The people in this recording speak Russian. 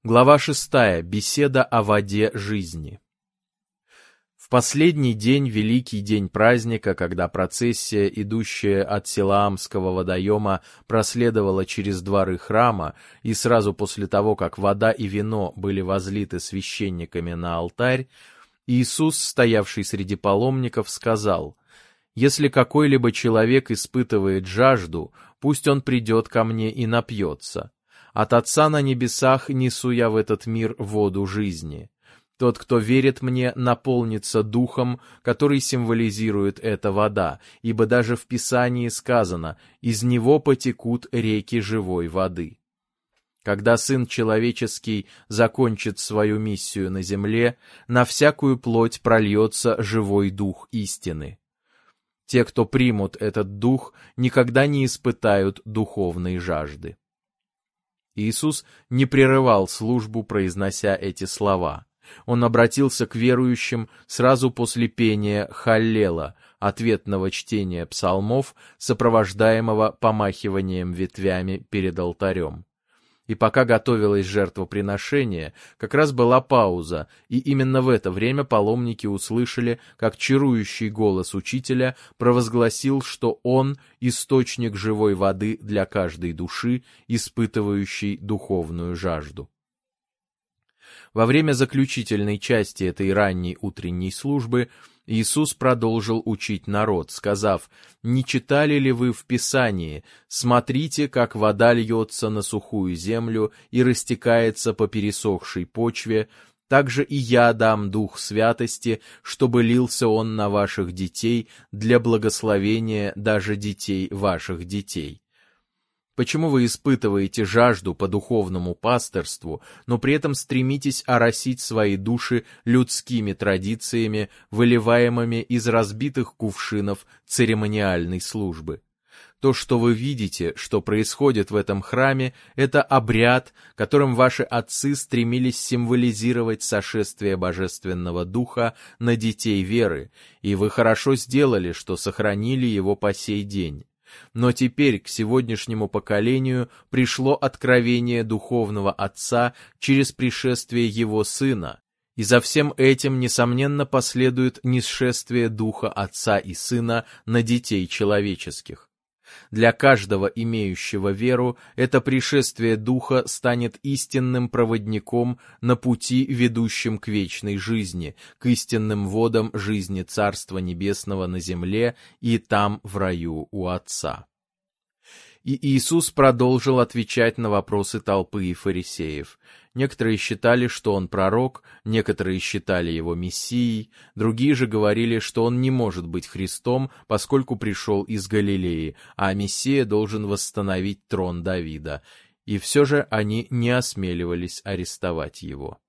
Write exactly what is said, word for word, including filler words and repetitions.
Глава шестая. Беседа о воде жизни. В последний день, великий день праздника, когда процессия, идущая от Силаамского водоема, проследовала через дворы храма, и сразу после того, как вода и вино были возлиты священниками на алтарь, Иисус, стоявший среди паломников, сказал: «Если какой-либо человек испытывает жажду, пусть он придет ко мне и напьется. От Отца на небесах несу я в этот мир воду жизни. Тот, кто верит мне, наполнится духом, который символизирует эта вода, ибо даже в Писании сказано: из него потекут реки живой воды». Когда Сын Человеческий закончит свою миссию на земле, на всякую плоть прольется живой дух истины. Те, кто примут этот дух, никогда не испытают духовной жажды. Иисус не прерывал службу, произнося эти слова. Он обратился к верующим сразу после пения «Халлела», ответного чтения псалмов, сопровождаемого помахиванием ветвями перед алтарем. И пока готовилось жертвоприношение, как раз была пауза, и именно в это время паломники услышали, как чарующий голос учителя провозгласил, что он — источник живой воды для каждой души, испытывающей духовную жажду. Во время заключительной части этой ранней утренней службы Иисус продолжил учить народ, сказав: «Не читали ли вы в Писании: смотрите, как вода льется на сухую землю и растекается по пересохшей почве, так же и я дам Дух Святости, чтобы лился он на ваших детей для благословения даже детей ваших детей». Почему вы испытываете жажду по духовному пастырству, но при этом стремитесь оросить свои души людскими традициями, выливаемыми из разбитых кувшинов церемониальной службы? То, что вы видите, что происходит в этом храме, это обряд, которым ваши отцы стремились символизировать сошествие Божественного Духа на детей веры, и вы хорошо сделали, что сохранили его по сей день. Но теперь к сегодняшнему поколению пришло откровение духовного Отца через пришествие Его Сына, и за всем этим, несомненно, последует нисшествие Духа Отца и Сына на детей человеческих. Для каждого имеющего веру это пришествие Духа станет истинным проводником на пути, ведущем к вечной жизни, к истинным водам жизни Царства Небесного на земле и там, в раю у Отца. И Иисус продолжил отвечать на вопросы толпы и фарисеев. Некоторые считали, что он пророк, некоторые считали его мессией, другие же говорили, что он не может быть Христом, поскольку пришел из Галилеи, а Мессия должен восстановить трон Давида. И все же они не осмеливались арестовать его.